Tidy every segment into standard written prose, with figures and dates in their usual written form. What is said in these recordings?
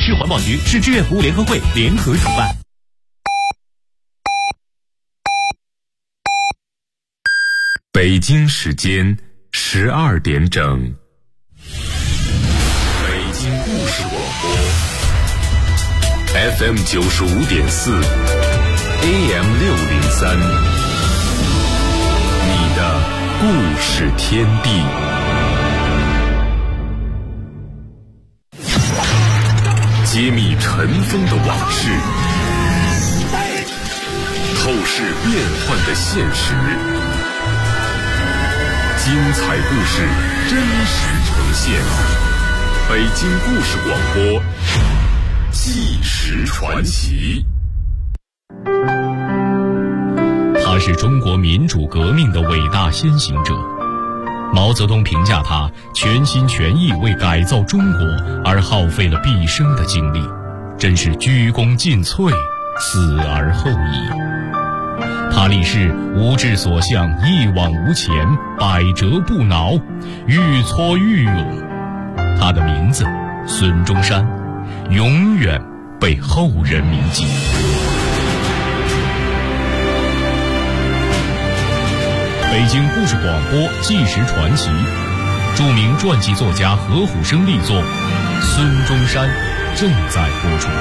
市环保局、市志愿服务联合会联合主办。 北京时间12点整。北京故事广播 FM 95.4 AM 603，你的故事天地。揭秘尘封的往事，透视变幻的现实，精彩故事真实呈现。北京故事广播，纪实传奇。 他是中国民主革命的伟大先行者。毛泽东评价他全心全意为改造中国而耗费了毕生的精力，真是鞠躬尽瘁，死而后已。他立誓无志所向，一往无前，百折不挠，愈挫愈勇。他的名字孙中山，永远被后人铭记。北京故事广播纪实传奇，著名传记作家何虎生力作《孙中山》正在播出。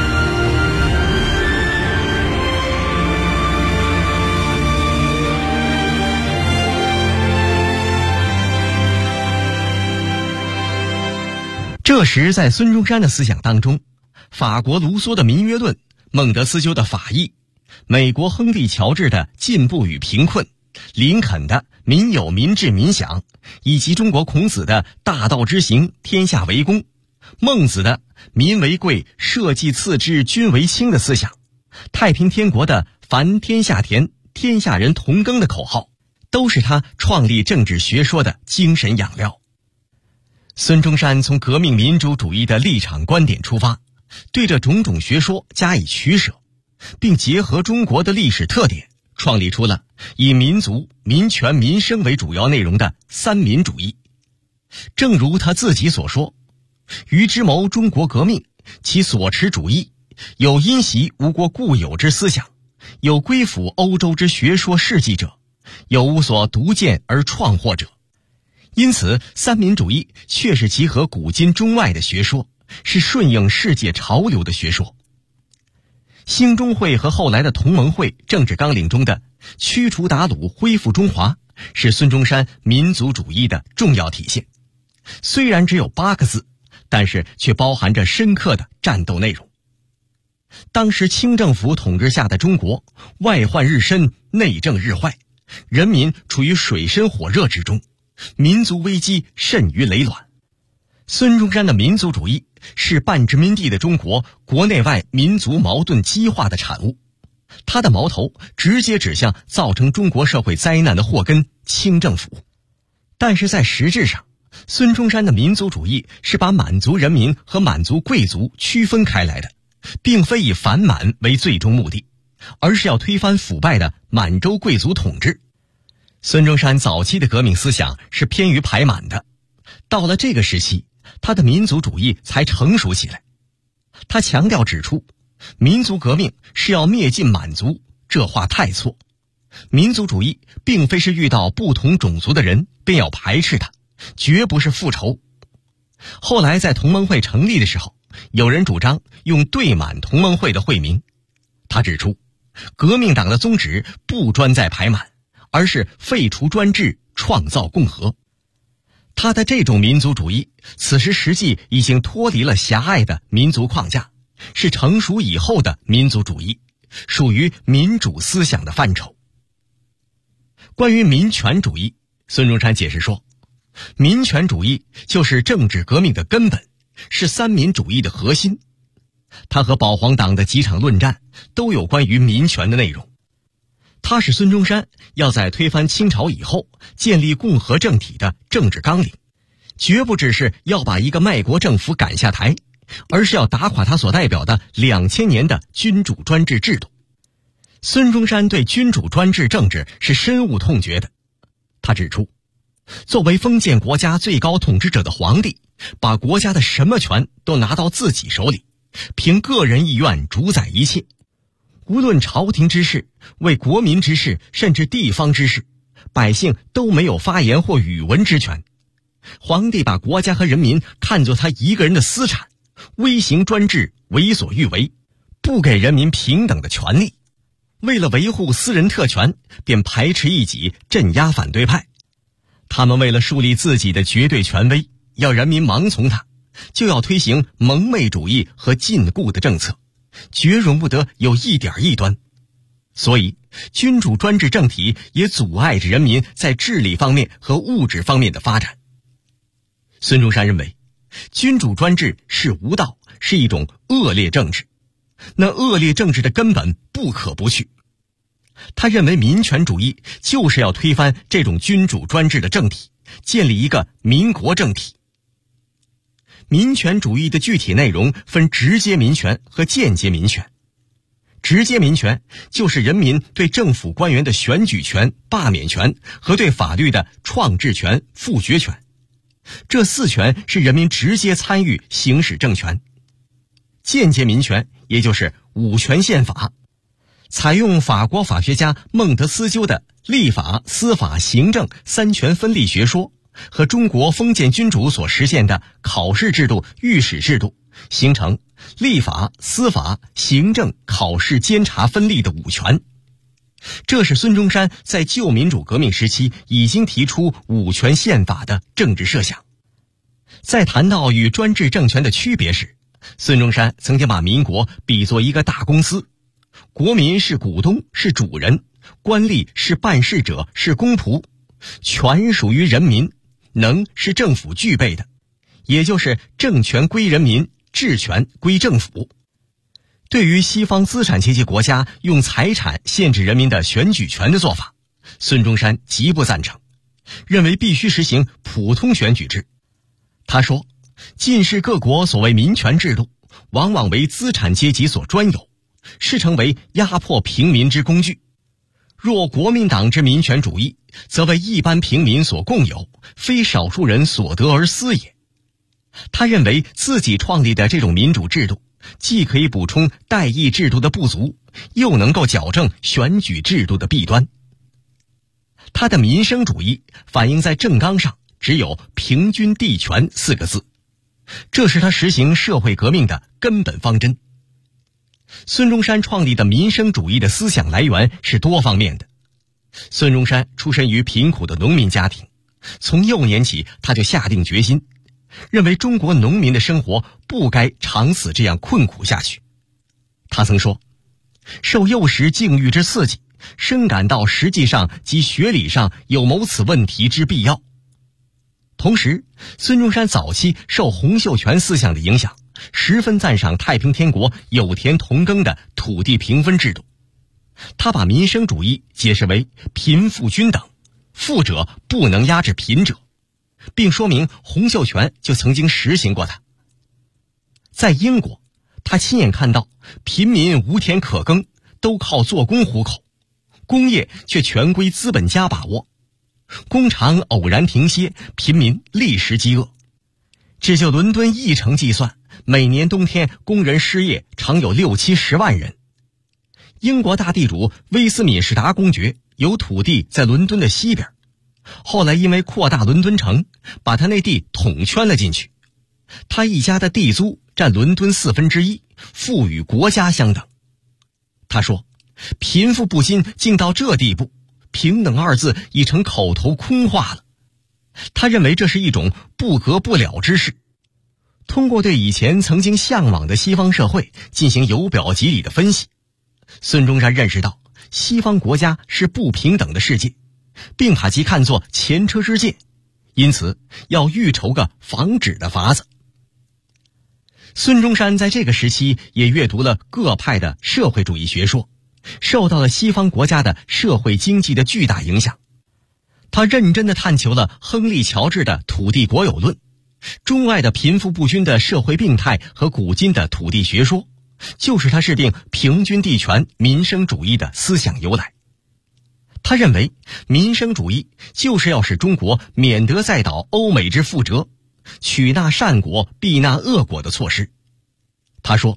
这时在孙中山的思想当中，法国卢梭的民约论，孟德斯鸠的法义，美国亨利乔治的进步与贫困，林肯的民有民治民享，以及中国孔子的大道之行，天下为公，孟子的民为贵，社稷次之，君为轻的思想，太平天国的凡天下田，天下人同耕的口号，都是他创立政治学说的精神养料。孙中山从革命民主主义的立场观点出发，对这种种学说加以取舍，并结合中国的历史特点，创立出了以民族、民权、民生为主要内容的三民主义。正如他自己所说，余之谋中国革命，其所持主义，有因袭吴国固有之思想，有归附欧洲之学说事迹者，有无所独见而创获者。因此三民主义确是集合古今中外的学说，是顺应世界潮流的学说。兴中会和后来的同盟会政治纲领中的驱除鞑虏，恢复中华，是孙中山民族主义的重要体现。虽然只有8个字，但是却包含着深刻的战斗内容。当时清政府统治下的中国，外患日深，内政日坏，人民处于水深火热之中，民族危机甚于累卵。孙中山的民族主义是半殖民地的中国国内外民族矛盾激化的产物，他的矛头直接指向造成中国社会灾难的祸根清政府。但是在实质上，孙中山的民族主义是把满族人民和满族贵族区分开来的，并非以反满为最终目的，而是要推翻腐败的满洲贵族统治。孙中山早期的革命思想是偏于排满的，到了这个时期，他的民族主义才成熟起来。他强调指出，民族革命是要灭尽满族，这话太错。民族主义并非是遇到不同种族的人便要排斥他，绝不是复仇。后来在同盟会成立的时候，有人主张用对满同盟会的会名。他指出，革命党的宗旨不专在排满，而是废除专制，创造共和。他的这种民族主义，此时实际已经脱离了狭隘的民族框架，是成熟以后的民族主义，属于民主思想的范畴。关于民权主义，孙中山解释说，民权主义就是政治革命的根本，是三民主义的核心。他和保皇党的几场论战都有关于民权的内容。他是孙中山要在推翻清朝以后建立共和政体的政治纲领，绝不只是要把一个卖国政府赶下台，而是要打垮他所代表的2000年的君主专制制度。孙中山对君主专制政治是深恶痛绝的。他指出，作为封建国家最高统治者的皇帝，把国家的什么权都拿到自己手里， 凭个人意愿主宰一切，无论朝廷之事、为国民之事，甚至地方之事，百姓都没有发言或语文之权。皇帝把国家和人民看作他一个人的私产，威行专制，为所欲为，不给人民平等的权利。为了维护私人特权，便排斥异己，镇压反对派。他们为了树立自己的绝对权威，要人民盲从他，就要推行蒙昧主义和禁锢的政策，绝容不得有一点异端。所以君主专制政体也阻碍着人民在治理方面和物质方面的发展。孙中山认为，君主专制是无道，是一种恶劣政治，那恶劣政治的根本不可不去。他认为民权主义就是要推翻这种君主专制的政体，建立一个民国政体。民权主义的具体内容分直接民权和间接民权。直接民权就是人民对政府官员的选举权、罢免权和对法律的创制权、复决权，这4权是人民直接参与行使政权。间接民权也就是五权宪法，采用法国法学家孟德斯鸠的立法、司法、行政3权分立学说和中国封建君主所实现的考试制度、御史制度，形成立法、司法、行政、考试、监察分立的5权。这是孙中山在旧民主革命时期已经提出5权宪法的政治设想。在谈到与专制政权的区别时，孙中山曾经把民国比作一个大公司，国民是股东，是主人，官吏是办事者，是公仆，权属于人民，能是政府具备的，也就是政权归人民，治权归政府。对于西方资产阶级国家用财产限制人民的选举权的做法，孙中山极不赞成，认为必须实行普通选举制。他说，近世各国所谓民权制度，往往为资产阶级所专有，是成为压迫平民之工具。若国民党之民权主义，则为一般平民所共有，非少数人所得而私也。他认为自己创立的这种民主制度，既可以补充代议制度的不足，又能够矫正选举制度的弊端。他的民生主义反映在政纲上只有平均地权4个字，这是他实行社会革命的根本方针。孙中山创立的民生主义的思想来源是多方面的。孙中山出身于贫苦的农民家庭，从幼年起他就下定决心，认为中国农民的生活不该长此这样困苦下去。他曾说，受幼时境遇之刺激，深感到实际上及学理上有谋此问题之必要。同时，孙中山早期受洪秀全思想的影响，十分赞赏太平天国有田同耕的土地平分制度。他把民生主义解释为贫富均等，富者不能压制贫者，并说明洪秀全就曾经实行过它。在英国，他亲眼看到贫民无田可耕，都靠做工糊口，工业却全归资本家把握，工厂偶然停歇，贫民立时饥饿。只就伦敦1城计算，每年冬天工人失业常有60-70万人。英国大地主威斯敏士达公爵有土地在伦敦的西边，后来因为扩大伦敦城，把他那地统圈了进去。他一家的地租占伦敦1/4，富与国家相等。他说，贫富不均竟到这地步，平等2字已成口头空话了。他认为这是一种不革不了之事。通过对以前曾经向往的西方社会进行由表及里的分析，孙中山认识到西方国家是不平等的世界，并把其看作前车之鉴，因此要预筹个防止的法子。孙中山在这个时期也阅读了各派的社会主义学说，受到了西方国家的社会经济的巨大影响。他认真地探求了亨利·乔治的土地国有论，钟爱的贫富不均的社会病态和古今的土地学说，就是他制定平均地权民生主义的思想由来。他认为民生主义就是要使中国免得再蹈欧美之覆辙，取纳善果避纳恶果的措施。他说，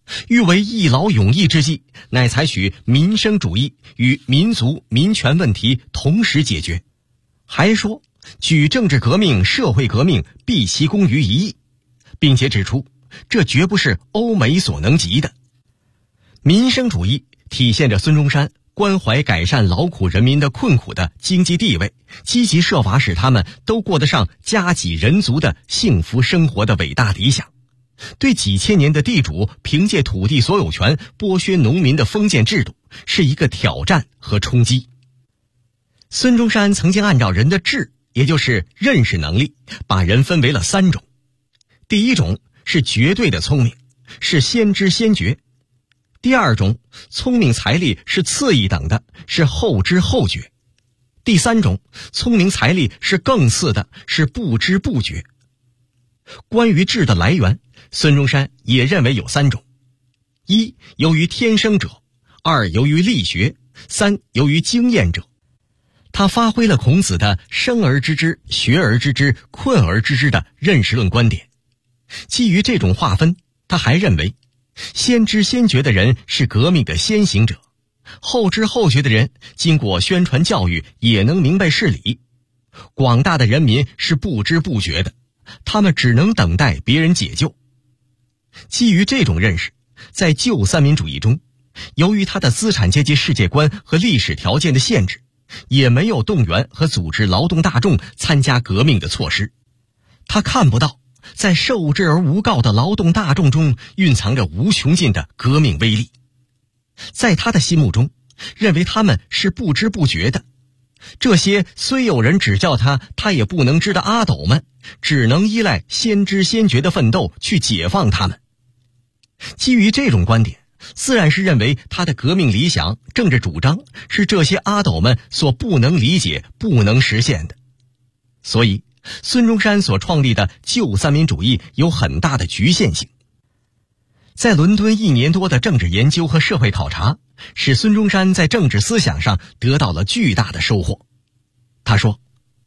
欲为一劳永逸之计，乃采取民生主义与民族民权问题同时解决。还说举政治革命、社会革命毕其功于一役，并且指出这绝不是欧美所能及的。民生主义体现着孙中山关怀改善劳苦人民的困苦的经济地位，积极设法使他们都过得上家己人族的幸福生活的伟大理想。对几千年的地主凭借土地所有权剥削农民的封建制度是一个挑战和冲击。孙中山曾经按照人的智，也就是认识能力，把人分为了3种。第一种是绝对的聪明，是先知先觉；第二种，聪明才力是次一等的，是后知后觉；第三种，聪明才力是更次的，是不知不觉。关于智的来源，孙中山也认为有3种：一，由于天生者；二，由于力学；三，由于经验者。他发挥了孔子的生而知之、学而知之、困而知之的认识论观点。基于这种划分，他还认为先知先觉的人是革命的先行者，后知后觉的人经过宣传教育也能明白事理，广大的人民是不知不觉的，他们只能等待别人解救。基于这种认识，在旧三民主义中，由于他的资产阶级世界观和历史条件的限制，也没有动员和组织劳动大众参加革命的措施。他看不到在受制而无告的劳动大众中蕴藏着无穷尽的革命威力。在他的心目中，认为他们是不知不觉的。这些虽有人指教他，他也不能知的阿斗们，只能依赖先知先觉的奋斗去解放他们。基于这种观点，自然是认为他的革命理想、政治主张是这些阿斗们所不能理解、不能实现的。所以孙中山所创立的旧三民主义有很大的局限性。在伦敦1年多的政治研究和社会考察，使孙中山在政治思想上得到了巨大的收获。他说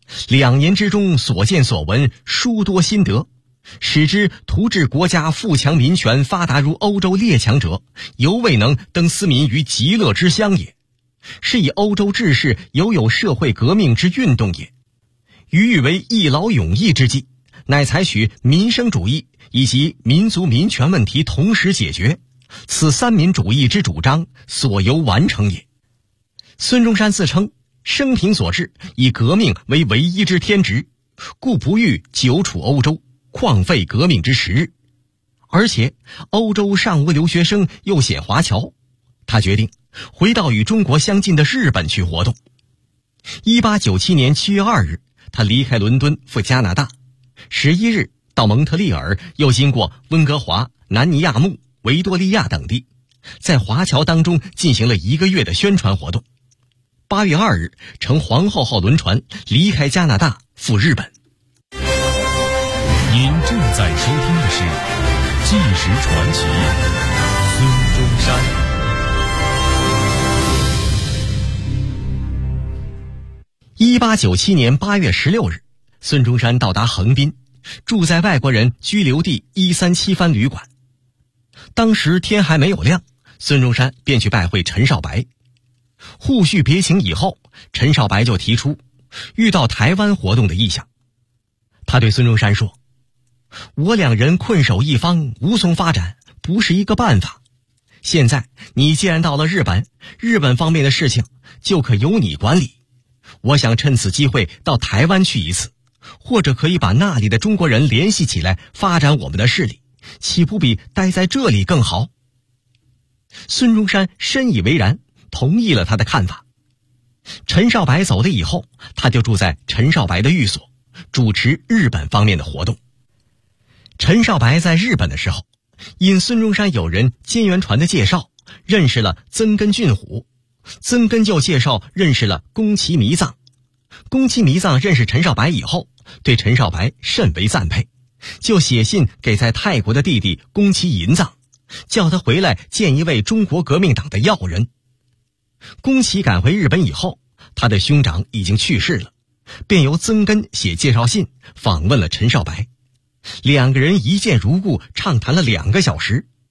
，2年之中所见所闻，殊多心得，使之图治国家富强民权发达如欧洲列强者，犹未能登斯民于极乐之乡也，是以欧洲志士有社会革命之运动也。予以为一劳永逸之计，乃采取民生主义以及民族民权问题同时解决，此三民主义之主张所由完成也。孙中山自称生平所至，以革命为唯一之天职，故不欲久处欧洲，旷废革命之时日。而且欧洲尚无留学生，又显华侨，他决定回到与中国相近的日本去活动。1897年7月2日，他离开伦敦赴加拿大，11日到蒙特利尔，又经过温哥华、南尼亚木、维多利亚等地，在华侨当中进行了1个月的宣传活动。8月2日乘皇后号轮船离开加拿大赴日本。 您正在收听的是《纪实传奇》，孙中山。 1897年8月16日，孙中山到达横滨，住在外国人居留地137番旅馆。当时天还没有亮，孙中山便去拜会陈少白。互叙别情以后，陈少白就提出遇到台湾活动的意向。他对孙中山说，我2人困守一方，无从发展，不是一个办法。现在你既然到了日本，日本方面的事情就可由你管理。我想趁此机会到台湾去一次，或者可以把那里的中国人联系起来，发展我们的势力，岂不比待在这里更好？孙中山深以为然，同意了他的看法。陈少白走了以后，他就住在陈少白的寓所，主持日本方面的活动。陈少白在日本的时候，因孙中山友人菅原传的介绍，认识了曾根俊虎，曾根就介绍认识了宫崎弥藏。宫崎弥藏认识陈少白以后，对陈少白甚为赞佩，就写信给在泰国的弟弟宫崎银藏，叫他回来见一位中国革命党的要人。宫崎赶回日本以后，他的兄长已经去世了，便由曾根写介绍信访问了陈少白。2个人一见如故，畅谈了2个小时。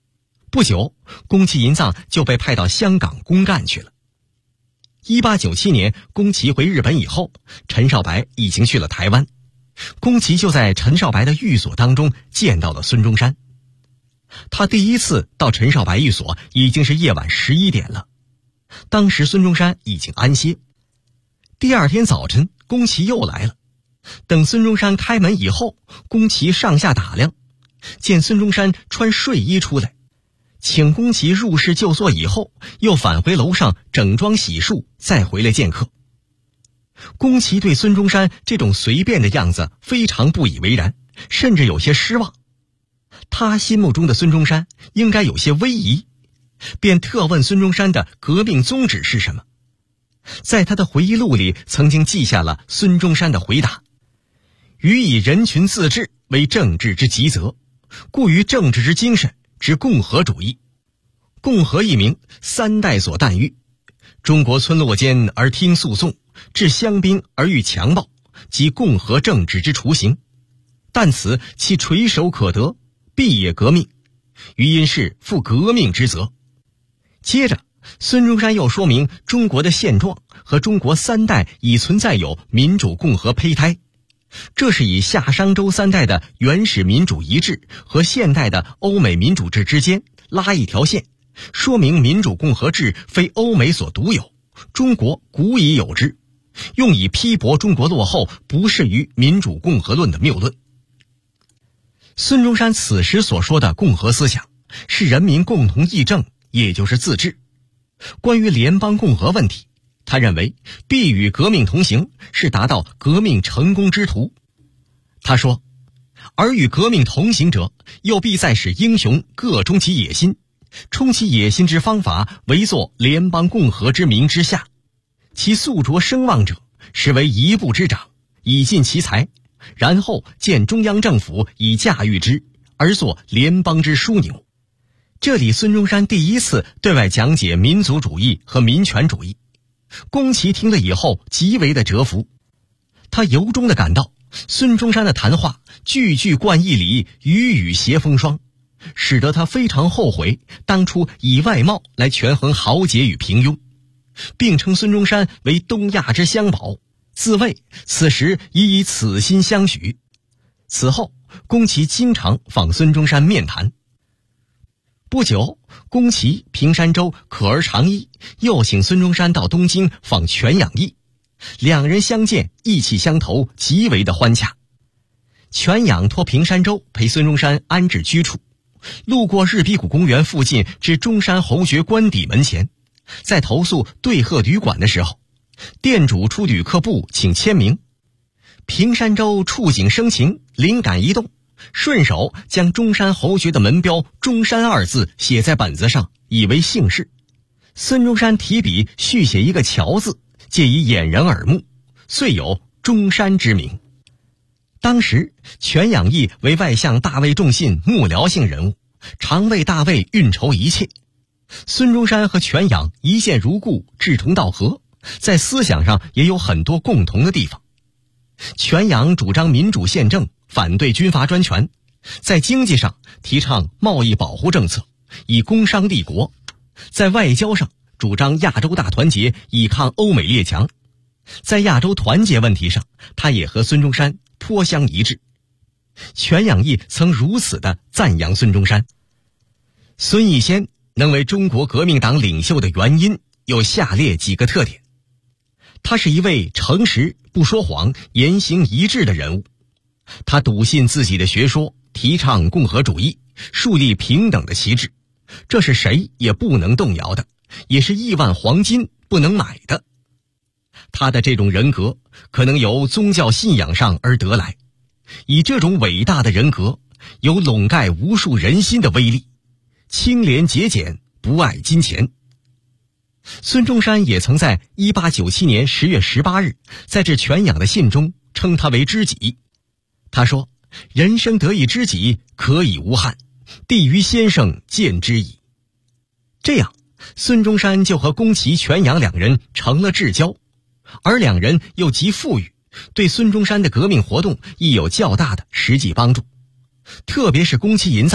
不久，宫崎银藏就被派到香港公干去了。1897年，宫崎回日本以后，陈少白已经去了台湾。宫崎就在陈少白的寓所当中见到了孙中山。他第一次到陈少白寓所已经是夜晚11点了，当时孙中山已经安歇。第二天早晨，宫崎又来了。等孙中山开门以后，宫崎上下打量，见孙中山穿睡衣出来，请宫崎入室就坐以后，又返回楼上整装洗漱，再回来见客。宫崎对孙中山这种随便的样子非常不以为然，甚至有些失望。他心目中的孙中山应该有些威仪，便特问孙中山的革命宗旨是什么。在他的回忆录里曾经记下了孙中山的回答：予以人群自治为政治之极则，故于政治之精神之共和主义。共和一名3代所诞育，中国村落间而听诉讼，至乡兵而遇强暴，即共和政治之雏形。但此其垂手可得，必也革命，余因是负革命之责。接着孙中山又说明中国的现状和中国3代已存在有民主共和胚胎，这是以夏商周3代的原始民主遗制和现代的欧美民主制之间拉一条线，说明民主共和制非欧美所独有，中国古已有之，用以批驳中国落后不适于民主共和论的谬论。孙中山此时所说的共和思想是人民共同议政，也就是自治。关于联邦共和问题，他认为必与革命同行，是达到革命成功之途。他说，而与革命同行者，又必再使英雄各充其野心，充其野心之方法，为作联邦共和之名之下，其宿着声望者，实为一步之长，以尽其才，然后见中央政府以驾驭之，而作联邦之枢纽。这里孙中山第一次对外讲解民族主义和民权主义，宫崎听了以后极为的折服。他由衷的感到孙中山的谈话句句贯义理，语语谐风霜，使得他非常后悔当初以外貌来权衡豪杰与平庸，并称孙中山为东亚之香宝，自谓此时已以此心相许。此后宫崎经常访孙中山面谈。不久，宫崎、平山周、可儿长一又请孙中山到东京访全养义，两人相见意气相投，极为的欢洽。全养托平山周陪孙中山安置居处，路过日比谷公园附近至中山侯爵官邸门前，在投诉对鹤旅馆的时候，店主出旅客簿请签名。平山周触景生情，灵感一动，顺手将中山侯爵的门标中山2字写在本子上，以为姓氏。孙中山提笔续写一个乔字，借以掩人耳目，遂有中山之名。当时全养义为外相大卫重信幕僚性人物，常为大卫运筹一切。孙中山和全养一见如故，志同道合，在思想上也有很多共同的地方。全养主张民主宪政，反对军阀专权，在经济上提倡贸易保护政策，以工商立国；在外交上主张亚洲大团结，以抗欧美列强。在亚洲团结问题上，他也和孙中山颇相一致。全养义曾如此的赞扬孙中山。孙逸仙能为中国革命党领袖的原因有下列几个特点：他是一位诚实、不说谎、言行一致的人物。他笃信自己的学说，提倡共和主义，树立平等的旗帜，这是谁也不能动摇的，也是亿万黄金不能买的。他的这种人格可能由宗教信仰上而得来，以这种伟大的人格有笼盖无数人心的威力，清廉节俭，不爱金钱。孙中山也曾在1897年10月18日在致全养的信中称他为知己。他说，人生得一知己，可以无憾，帝于先生见之矣。这样，孙中山就和宫崎、全养两人成了至交，而两人又极富裕，对孙中山的革命活动亦有较大的实际帮助。特别是宫崎银藏，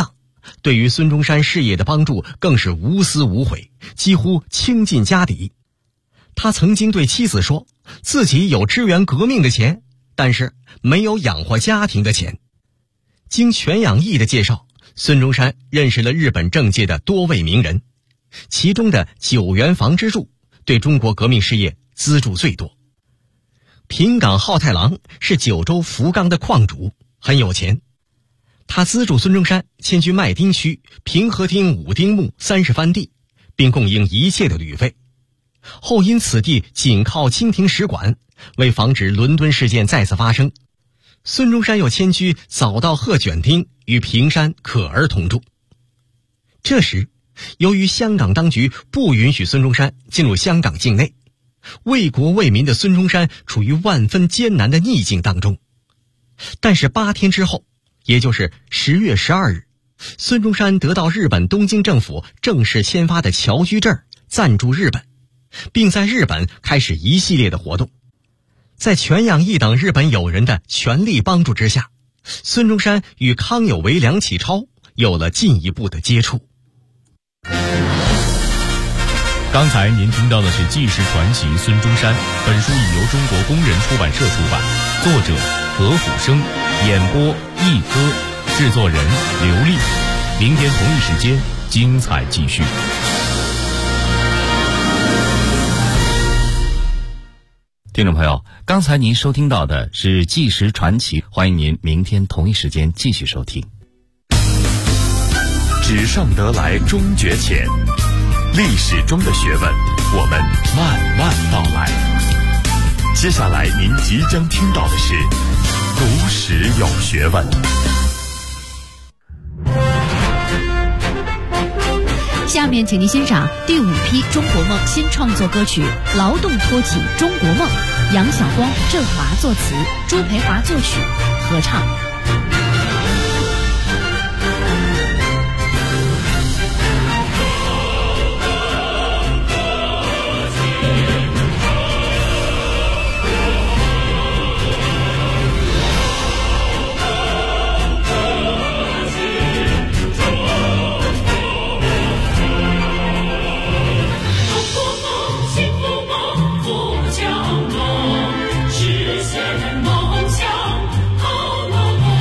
对于孙中山事业的帮助更是无私无悔，几乎倾尽家底。他曾经对妻子说，自己有支援革命的钱，但是没有养活家庭的钱。经全养义的介绍，孙中山认识了日本政界的多位名人，其中的九原房之助对中国革命事业资助最多。平冈浩太郎是九州福冈的矿主，很有钱。他资助孙中山迁居麦町区平和町五丁目30番地，并供应一切的旅费。后因此地紧靠清廷使馆，为防止伦敦事件再次发生，孙中山又迁居早稻鹤卷町与平山可儿同住。这时，由于香港当局不允许孙中山进入香港境内，为国为民的孙中山处于万分艰难的逆境当中。但是8天之后，也就是10月12日，孙中山得到日本东京政府正式签发的侨居证，暂驻日本，并在日本开始一系列的活动。在全养义等日本友人的全力帮助之下，孙中山与康有为、梁启超有了进一步的接触。 刚才您听到的是纪实传奇孙中山，本书已由中国工人出版社出版，作者何虎生，演播一歌，制作人刘丽。明天同一时间精彩继续。 听众朋友，刚才您收听到的是纪实传奇，欢迎您明天同一时间继续收听。 纸上得来终觉浅，历史中的学问，我们慢慢道来。接下来您即将听到的是读史有学问。 下面请您欣赏第5批中国梦新创作歌曲《劳动托起中国梦》，杨晓光、郑华作词，朱培华作曲，合唱。 实现梦想，好梦。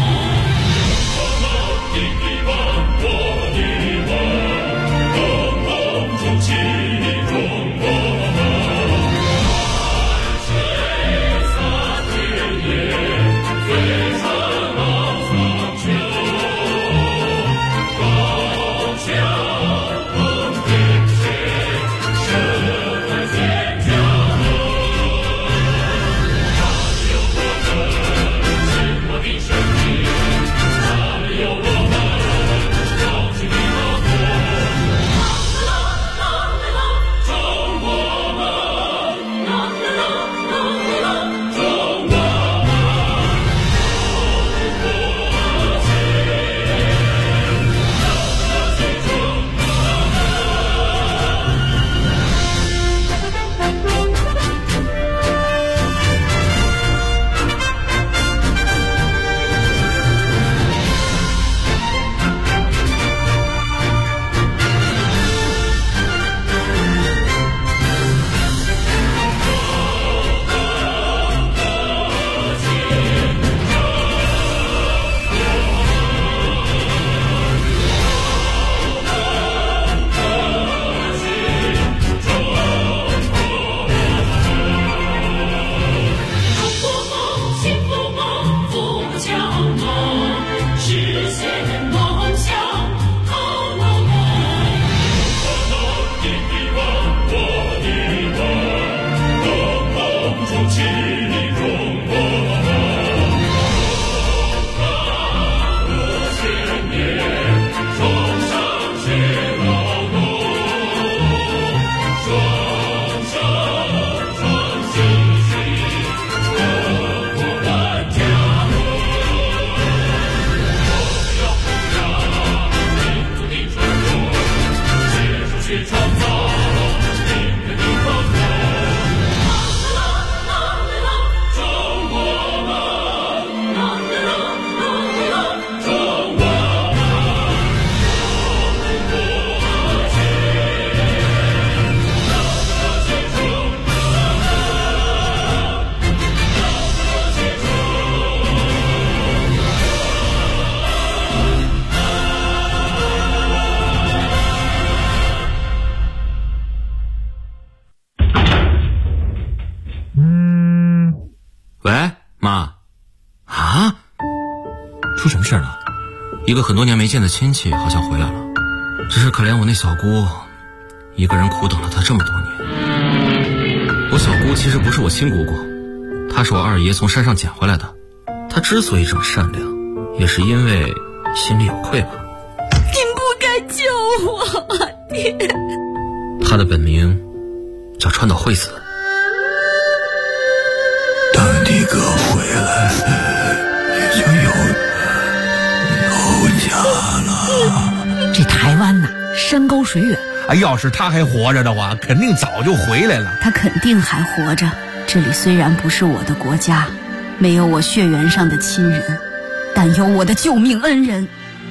事呢？一个很多年没见的亲戚好像回来了，只是可怜我那小姑一个人苦等了他这么多年。我小姑其实不是我亲姑姑，她是我二爷从山上捡回来的。她之所以这么善良，也是因为心里有愧吧。 您不该救我，您。 她的本名叫川岛惠子。 等你哥回来，你就有家了。 这台湾呐，山高水远。 要是他还活着的话，肯定早就回来了。 他肯定还活着。这里虽然不是我的国家，没有我血缘上的亲人，但有我的救命恩人。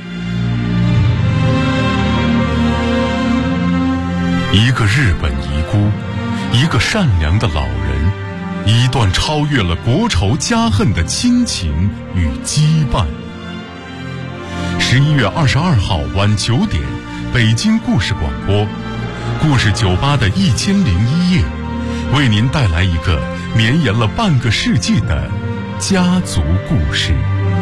一个日本遗孤，一个善良的老人，一段超越了国仇家恨的亲情与羁绊。11月22号晚9点，北京故事广播，故事酒吧的1001夜，为您带来一个绵延了半个世纪的家族故事。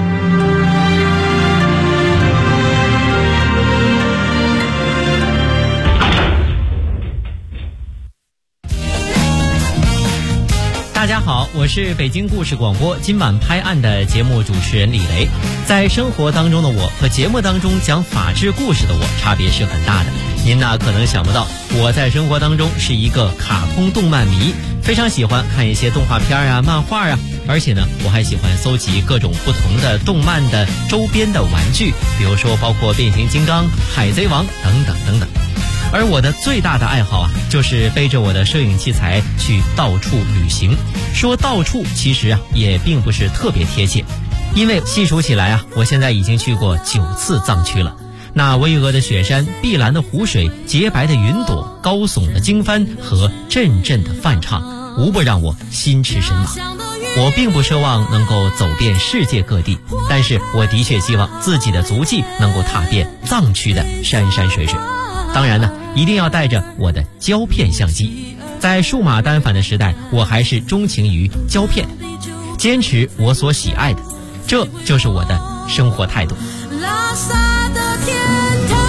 大家好，我是北京故事广播今晚拍案的节目主持人李雷。在生活当中的我和节目当中讲法治故事的我差别是很大的。您呢可能想不到，我在生活当中是一个卡通动漫迷，非常喜欢看一些动画片啊、漫画啊，而且呢我还喜欢搜集各种不同的动漫的周边的玩具，比如说包括变形金刚、海贼王等等等等。而我的最大的爱好啊，就是背着我的摄影器材去到处旅行。说到处其实啊也并不是特别贴切，因为细数起来啊，我现在已经去过9次藏区了。那巍峨的雪山、碧蓝的湖水、洁白的云朵、高耸的经幡和阵阵的梵唱，无不让我心驰神往。我并不奢望能够走遍世界各地，但是我的确希望自己的足迹能够踏遍藏区的山山水水。当然呢，一定要带着我的胶片相机。在数码单反的时代，我还是钟情于胶片，坚持我所喜爱的，这就是我的生活态度。 拉萨的天堂，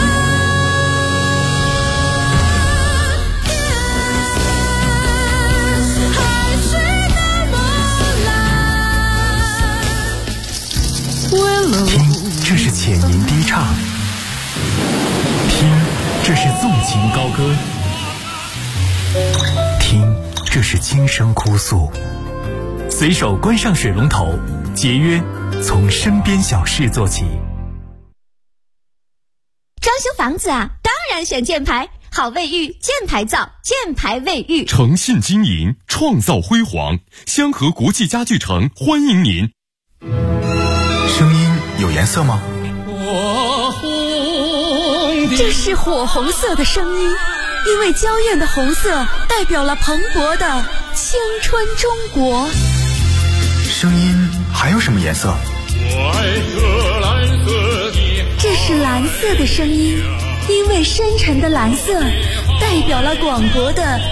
海水的波澜。 听，这是浅吟低唱。听，这是纵情高歌。听，这是轻声哭诉。随手关上水龙头，节约从身边小事做起。 装修房子啊，当然选箭牌，好卫浴，箭牌造，箭牌卫浴。 诚信经营，创造辉煌，香河国际家具城欢迎您。 声音有颜色吗？ 这是火红色的声音，因为娇艳的红色代表了蓬勃的青春中国。 声音还有什么颜色？ 这是蓝色的声音，因为深沉的蓝色代表了广博的